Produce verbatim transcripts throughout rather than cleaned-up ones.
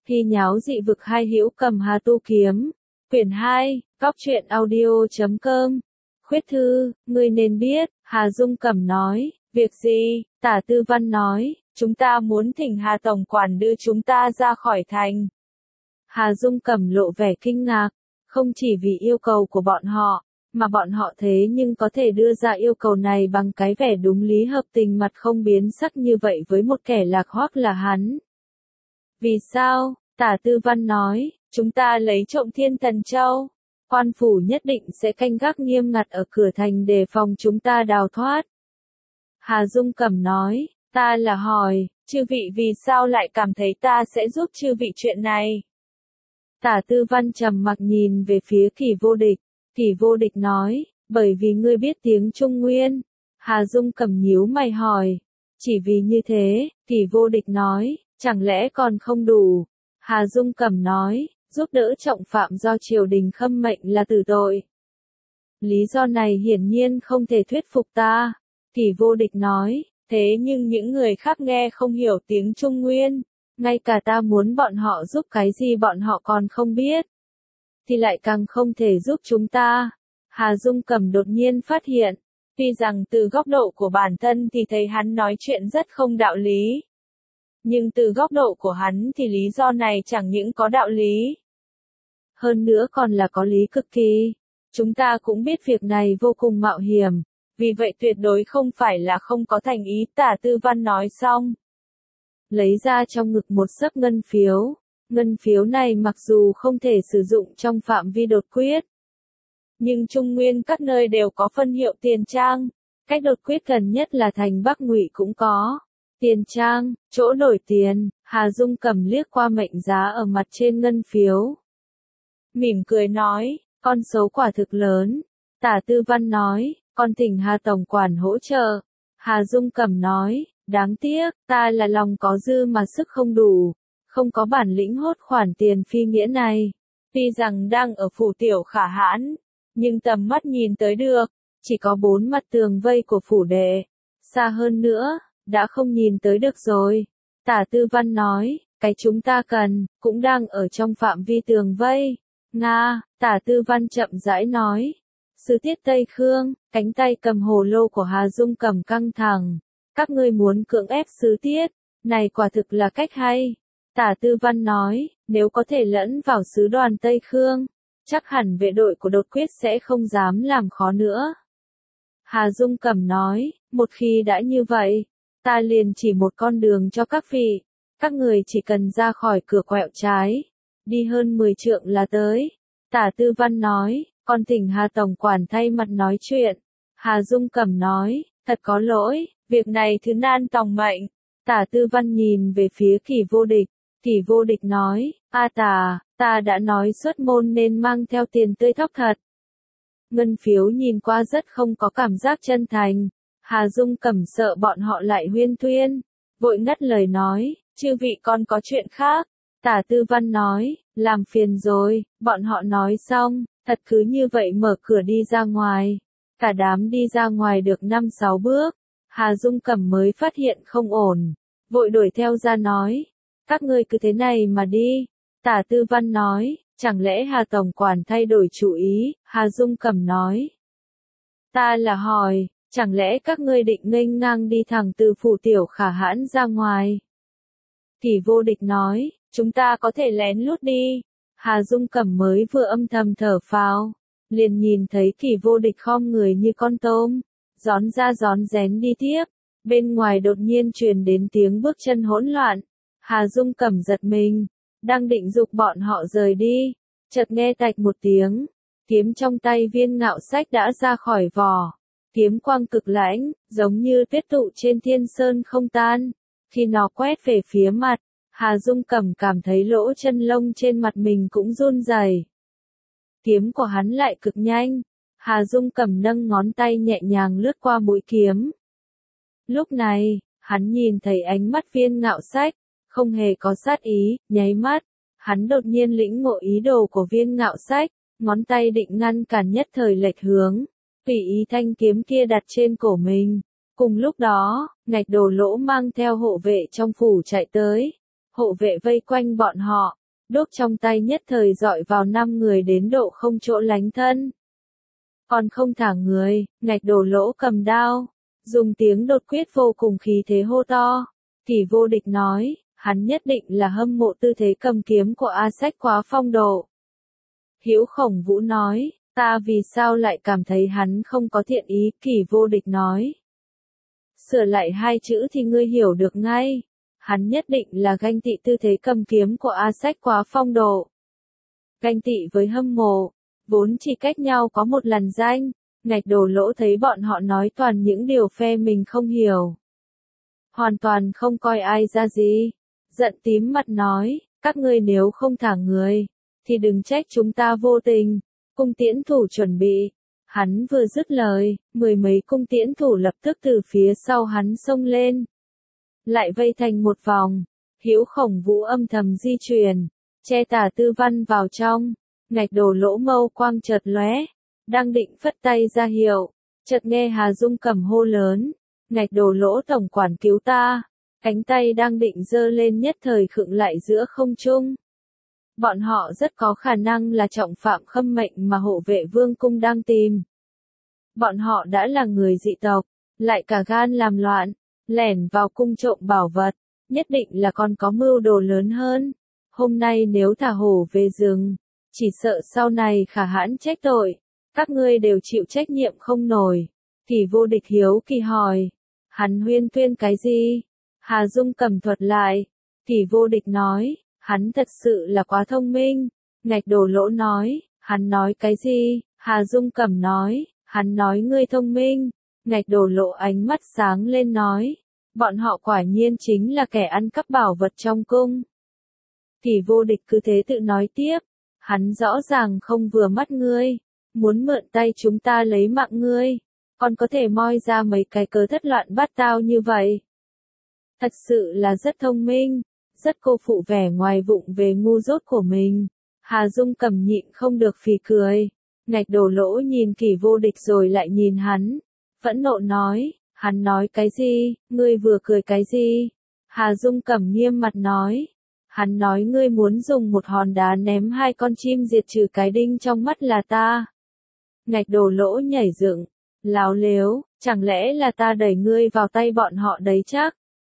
Thi nháo dị vực hai hữu cầm hà tu kiếm. Quyển hai, góc truyện audio chấm com. Khuyết thư, ngươi nên biết, Hà Dung Cẩm nói, việc gì? Tả Tư Văn nói, chúng ta muốn thỉnh Hà Tổng Quản đưa chúng ta ra khỏi thành. Hà Dung Cẩm lộ vẻ kinh ngạc, không chỉ vì yêu cầu của bọn họ, mà bọn họ thế nhưng có thể đưa ra yêu cầu này bằng cái vẻ đúng lý hợp tình mặt không biến sắc như vậy với một kẻ lạc hoác là hắn. Vì sao? Tả Tư Văn nói, chúng ta lấy trộm Thiên Thần Châu. Quan phủ nhất định sẽ canh gác nghiêm ngặt ở cửa thành để phòng chúng ta đào thoát. Hà Dung Cẩm nói, ta là hỏi, chư vị vì sao lại cảm thấy ta sẽ giúp chư vị chuyện này? Tả Tư Văn trầm mặc nhìn về phía Kỷ Vô Địch. Kỷ Vô Địch nói, bởi vì ngươi biết tiếng Trung Nguyên. Hà Dung Cẩm nhíu mày hỏi, chỉ vì như thế, Kỷ Vô Địch nói, chẳng lẽ còn không đủ? Hà Dung Cẩm nói, giúp đỡ trọng phạm do triều đình khâm mệnh là tử tội. Lý do này hiển nhiên không thể thuyết phục ta. Kỷ Vô Địch nói, thế nhưng những người khác nghe không hiểu tiếng Trung Nguyên, ngay cả ta muốn bọn họ giúp cái gì bọn họ còn không biết, thì lại càng không thể giúp chúng ta. Hà Dung Cẩm đột nhiên phát hiện, tuy rằng từ góc độ của bản thân thì thấy hắn nói chuyện rất không đạo lý. Nhưng từ góc độ của hắn thì lý do này chẳng những có đạo lý. Hơn nữa còn là có lý cực kỳ. Chúng ta cũng biết việc này vô cùng mạo hiểm, vì vậy tuyệt đối không phải là không có thành ý. Tả Tư Văn nói xong, lấy ra trong ngực một xấp ngân phiếu. Ngân phiếu này mặc dù không thể sử dụng trong phạm vi đột quyết, nhưng Trung Nguyên các nơi đều có phân hiệu tiền trang. Cách đột quyết gần nhất là thành Bắc Ngụy cũng có tiền trang, chỗ đổi tiền. Hà Dung Cẩm liếc qua mệnh giá ở mặt trên ngân phiếu, mỉm cười nói, con số quả thực lớn. Tả Tư Văn nói, con thỉnh Hà Tổng Quản hỗ trợ. Hà Dung Cẩm nói, đáng tiếc, ta là lòng có dư mà sức không đủ, không có bản lĩnh hốt khoản tiền phi nghĩa này. Tuy rằng đang ở phủ Tiểu Khả Hãn, nhưng tầm mắt nhìn tới được, chỉ có bốn mặt tường vây của phủ đệ. Xa hơn nữa, đã không nhìn tới được rồi. Tả Tư Văn nói, cái chúng ta cần, cũng đang ở trong phạm vi tường vây. Nga, Tả Tư Văn chậm rãi nói. Sứ tiết Tây Khương, cánh tay cầm hồ lô của Hà Dung Cẩm căng thẳng. Các ngươi muốn cưỡng ép sứ tiết, này quả thực là cách hay. Tả Tư Văn nói, nếu có thể lẫn vào sứ đoàn Tây Khương, chắc hẳn vệ đội của đột quyết sẽ không dám làm khó nữa. Hà Dung Cẩm nói, một khi đã như vậy, ta liền chỉ một con đường cho các vị. Các người chỉ cần ra khỏi cửa quẹo trái, đi hơn mười trượng là tới. Tả Tư Văn nói, con thỉnh Hà Tổng Quản thay mặt nói chuyện. Hà Dung Cẩm nói, thật có lỗi, việc này thứ nan tòng mệnh. Tả Tư Văn nhìn về phía Kỷ Vô Địch. Kỷ Vô Địch nói, a tả, ta đã nói xuất môn nên mang theo tiền tươi thóc thật. Ngân phiếu nhìn qua rất không có cảm giác chân thành. Hà Dung Cẩm sợ bọn họ lại huyên thuyên, vội ngắt lời nói, chư vị còn có chuyện khác. Tả Tư Văn nói, làm phiền rồi. Bọn họ nói xong, thật cứ như vậy mở cửa đi ra ngoài. Cả đám đi ra ngoài được năm sáu bước, Hà Dung Cẩm mới phát hiện không ổn, vội đuổi theo ra nói, các ngươi cứ thế này mà đi. Tả Tư Văn nói, chẳng lẽ Hà Tổng Quản thay đổi chủ ý? Hà Dung Cẩm nói, ta là hỏi, chẳng lẽ các ngươi định nghênh ngang đi thẳng từ phủ Tiểu Khả Hãn ra ngoài? Kỷ Vô Địch nói, chúng ta có thể lén lút đi. Hà Dung Cẩm mới vừa âm thầm thở phào, liền nhìn thấy Kỷ Vô Địch khom người như con tôm, rón ra rón rén đi tiếp. Bên ngoài đột nhiên truyền đến tiếng bước chân hỗn loạn. Hà Dung Cẩm giật mình, đang định giục bọn họ rời đi, chợt nghe tạch một tiếng, kiếm trong tay Viên Ngạo Sách đã ra khỏi vỏ. Kiếm quang cực lãnh, giống như tuyết tụ trên thiên sơn không tan. Khi nó quét về phía mặt, Hà Dung Cẩm cảm thấy lỗ chân lông trên mặt mình cũng run rẩy. Kiếm của hắn lại cực nhanh. Hà Dung Cẩm nâng ngón tay nhẹ nhàng lướt qua mũi kiếm. Lúc này, hắn nhìn thấy ánh mắt Viên Ngạo Sách, không hề có sát ý. Nháy mắt, hắn đột nhiên lĩnh ngộ ý đồ của Viên Ngạo Sách, ngón tay định ngăn cản nhất thời lệch hướng, tùy ý thanh kiếm kia đặt trên cổ mình. Cùng lúc đó, Ngạch Đồ Lỗ mang theo hộ vệ trong phủ chạy tới. hộ vệ vây quanh bọn họ, đốt trong tay nhất thời dọi vào năm người đến độ không chỗ lánh thân. Còn không thả người, Ngạch Đổ Lỗ cầm đao, dùng tiếng đột quyết vô cùng khí thế hô to. Kỷ Vô Địch nói, hắn nhất định là hâm mộ tư thế cầm kiếm của A Sách quá phong độ. Hữu Khổng Vũ nói, ta vì sao lại cảm thấy hắn không có thiện ý, Kỷ Vô Địch nói. Sửa lại hai chữ thì ngươi hiểu được ngay. Hắn nhất định là ganh tị tư thế cầm kiếm của A Sách quá phong độ. Ganh tị với hâm mộ, vốn chỉ cách nhau có một làn danh, Ngạch Đổ Lỗ thấy bọn họ nói toàn những điều phe mình không hiểu. Hoàn toàn không coi ai ra gì. Giận tím mặt nói, các ngươi nếu không thả người, thì đừng trách chúng ta vô tình. Cung tiễn thủ chuẩn bị. Hắn vừa dứt lời, mười mấy cung tiễn thủ lập tức từ phía sau hắn xông lên. Lại vây thành một vòng. Hữu Khổng Vũ âm thầm di chuyển, che Tả Tư Văn vào trong. Ngạch Đổ Lỗ mâu quang chợt lóe, đang định phất tay ra hiệu, chợt nghe Hà Dung Cầm hô lớn, Ngạch Đổ Lỗ tổng quản cứu ta. Cánh tay đang định giơ lên nhất thời khựng lại giữa không trung. Bọn họ rất có khả năng là trọng phạm khâm mệnh mà hộ vệ vương cung đang tìm. Bọn họ đã là người dị tộc, lại cả gan làm loạn, lẻn vào cung trộm bảo vật, nhất định là còn có mưu đồ lớn hơn. Hôm nay nếu thả hổ về rừng, chỉ sợ sau này Khả Hãn trách tội, các ngươi đều chịu trách nhiệm không nổi. Kỷ Vô Địch hiếu kỳ hỏi, hắn huyên tuyên cái gì? Hà Dung Cầm thuật lại, Kỷ Vô Địch nói, hắn thật sự là quá thông minh. Ngạch Đổ Lỗ nói, hắn nói cái gì? Hà Dung Cầm nói, hắn nói ngươi thông minh. Ngạch Đổ Lỗ ánh mắt sáng lên nói, bọn họ quả nhiên chính là kẻ ăn cắp bảo vật trong cung. Kỷ Vô Địch cứ thế tự nói tiếp, hắn rõ ràng không vừa mắt ngươi, muốn mượn tay chúng ta lấy mạng ngươi, còn có thể moi ra mấy cái cớ thất loạn bát tao như vậy. Thật sự là rất thông minh, rất cô phụ vẻ ngoài vụng về ngu dốt của mình. Hà Dung Cầm nhịn không được phì cười. Ngạch Đổ Lỗ nhìn Kỷ Vô Địch rồi lại nhìn hắn, phẫn nộ nói, hắn nói cái gì, ngươi vừa cười cái gì? Hà Dung Cầm nghiêm mặt nói, hắn nói ngươi muốn dùng một hòn đá ném hai con chim diệt trừ cái đinh trong mắt là ta. Ngạch Đổ Lỗ nhảy dựng, láo lếu, chẳng lẽ là ta đẩy ngươi vào tay bọn họ đấy chắc?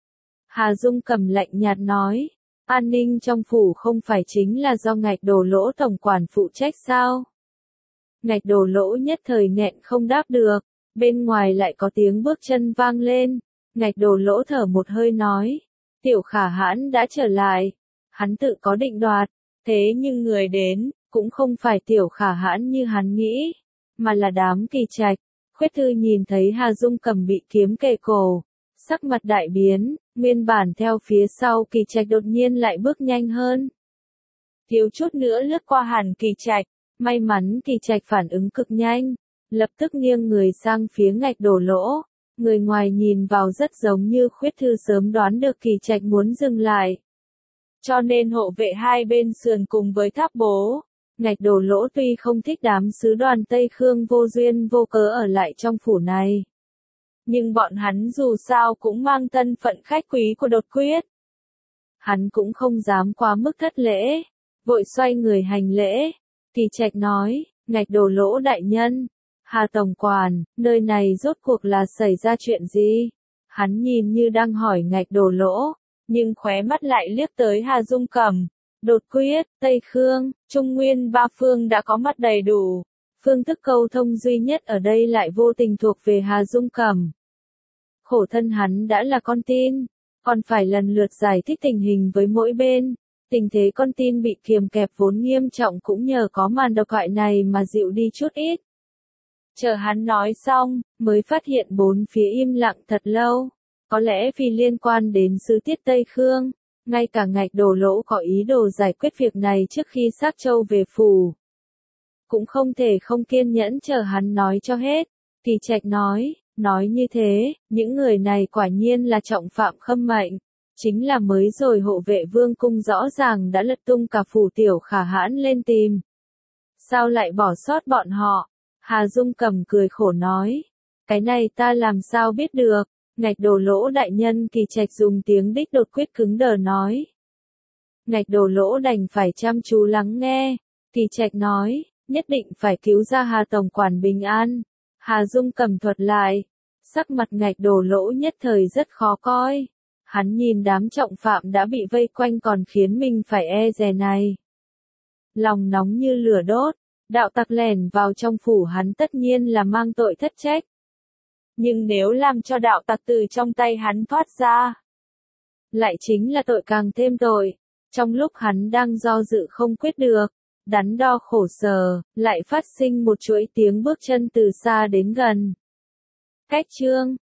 Hà Dung Cầm lạnh nhạt nói, an ninh trong phủ không phải chính là do Ngạch Đổ Lỗ tổng quản phụ trách sao? Ngạch Đổ Lỗ nhất thời nghẹn không đáp được, bên ngoài lại có tiếng bước chân vang lên. Ngạch Đổ Lỗ thở một hơi nói, Tiểu Khả Hãn đã trở lại. Hắn tự có định đoạt, thế nhưng người đến, cũng không phải Tiểu Khả Hãn như hắn nghĩ, mà là đám Kỳ Trạch. Khuyết Thư nhìn thấy Hà Dung Cầm bị kiếm kề cổ, sắc mặt đại biến, nguyên bản theo phía sau Kỳ Trạch đột nhiên lại bước nhanh hơn. Thiếu chút nữa lướt qua hẳn Kỳ Trạch, may mắn Kỳ Trạch phản ứng cực nhanh, lập tức nghiêng người sang phía Ngạch Đổ Lỗ. Người ngoài nhìn vào rất giống như Khuyết Thư sớm đoán được Kỳ Trạch muốn dừng lại. Cho nên hộ vệ hai bên sườn cùng với tháp bố. Ngạch Đổ Lỗ tuy không thích đám sứ đoàn Tây Khương vô duyên vô cớ ở lại trong phủ này, nhưng bọn hắn dù sao cũng mang thân phận khách quý của Đột Quyết. Hắn cũng không dám quá mức thất lễ, vội xoay người hành lễ. Kỳ Trạch nói, Ngạch Đổ Lỗ đại nhân, Hà tổng quản, nơi này rốt cuộc là xảy ra chuyện gì? Hắn nhìn như đang hỏi Ngạch Đổ Lỗ, nhưng khóe mắt lại liếc tới Hà Dung Cầm. Đột Quyết, Tây Khương, Trung Nguyên ba phương đã có mặt đầy đủ. Phương thức câu thông duy nhất ở đây lại vô tình thuộc về Hà Dung Cầm. Khổ thân hắn đã là con tin, còn phải lần lượt giải thích tình hình với mỗi bên. Tình thế con tin bị kiềm kẹp vốn nghiêm trọng cũng nhờ có màn độc thoại này mà dịu đi chút ít. Chờ hắn nói xong, mới phát hiện bốn phía im lặng thật lâu. Có lẽ vì liên quan đến sứ tiết Tây Khương, ngay cả Ngạch Đổ Lỗ có ý đồ giải quyết việc này trước khi xác châu về phủ. Cũng không thể không kiên nhẫn chờ hắn nói cho hết. Kỳ Trạch nói, nói như thế, những người này quả nhiên là trọng phạm khâm mệnh. Chính là mới rồi hộ vệ vương cung rõ ràng đã lật tung cả phủ Tiểu Khả Hãn lên tìm. Sao lại bỏ sót bọn họ? Hà Dung Cầm cười khổ nói, cái này ta làm sao biết được? Ngạch Đổ Lỗ đại nhân, Kỳ Trạch dùng tiếng đích đột quyết cứng đờ nói. Ngạch Đồ Lỗ đành phải chăm chú lắng nghe. Kỳ Trạch nói, nhất định phải cứu ra Hà tổng quản bình an. Hà Dung Cẩm thuật lại, sắc mặt Ngạch Đồ Lỗ nhất thời rất khó coi. Hắn nhìn đám trọng phạm đã bị vây quanh còn khiến mình phải e dè này. Lòng nóng như lửa đốt, đạo tặc lẻn vào trong phủ hắn tất nhiên là mang tội thất trách. Nhưng nếu làm cho đạo tặc từ trong tay hắn thoát ra, lại chính là tội càng thêm tội. Trong lúc hắn đang do dự không quyết được, đắn đo khổ sở, lại phát sinh một chuỗi tiếng bước chân từ xa đến gần. Cách chương